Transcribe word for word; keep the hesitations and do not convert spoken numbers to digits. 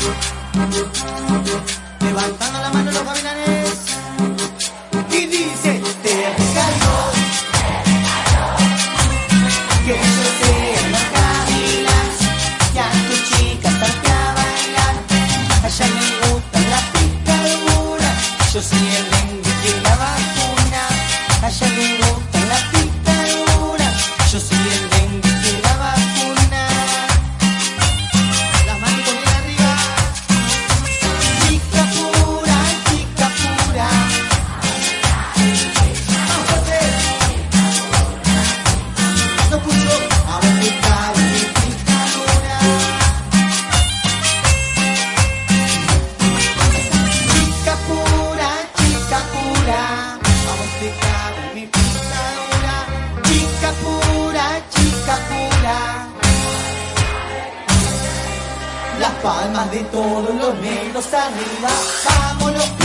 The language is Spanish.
Levantando la mano los gavilanes y dice: te recargo, que yo sea la gavilán, que a tu chica salte a bailar. A ella me gusta la picadura, yo soy el dengue que la vacuna. A ella me gusta la picadura, yo soy el dengue que la vacuna. Las manitos bien arriba. Chica pura, chica pura. Vamos a hacer. No escucho, a ver qué tal mi picadura. Chica pura, chica pura. Vamos a picar mi picadura. Chica pura, chica pura. Las palmas de todos los negros arriba. Vamos los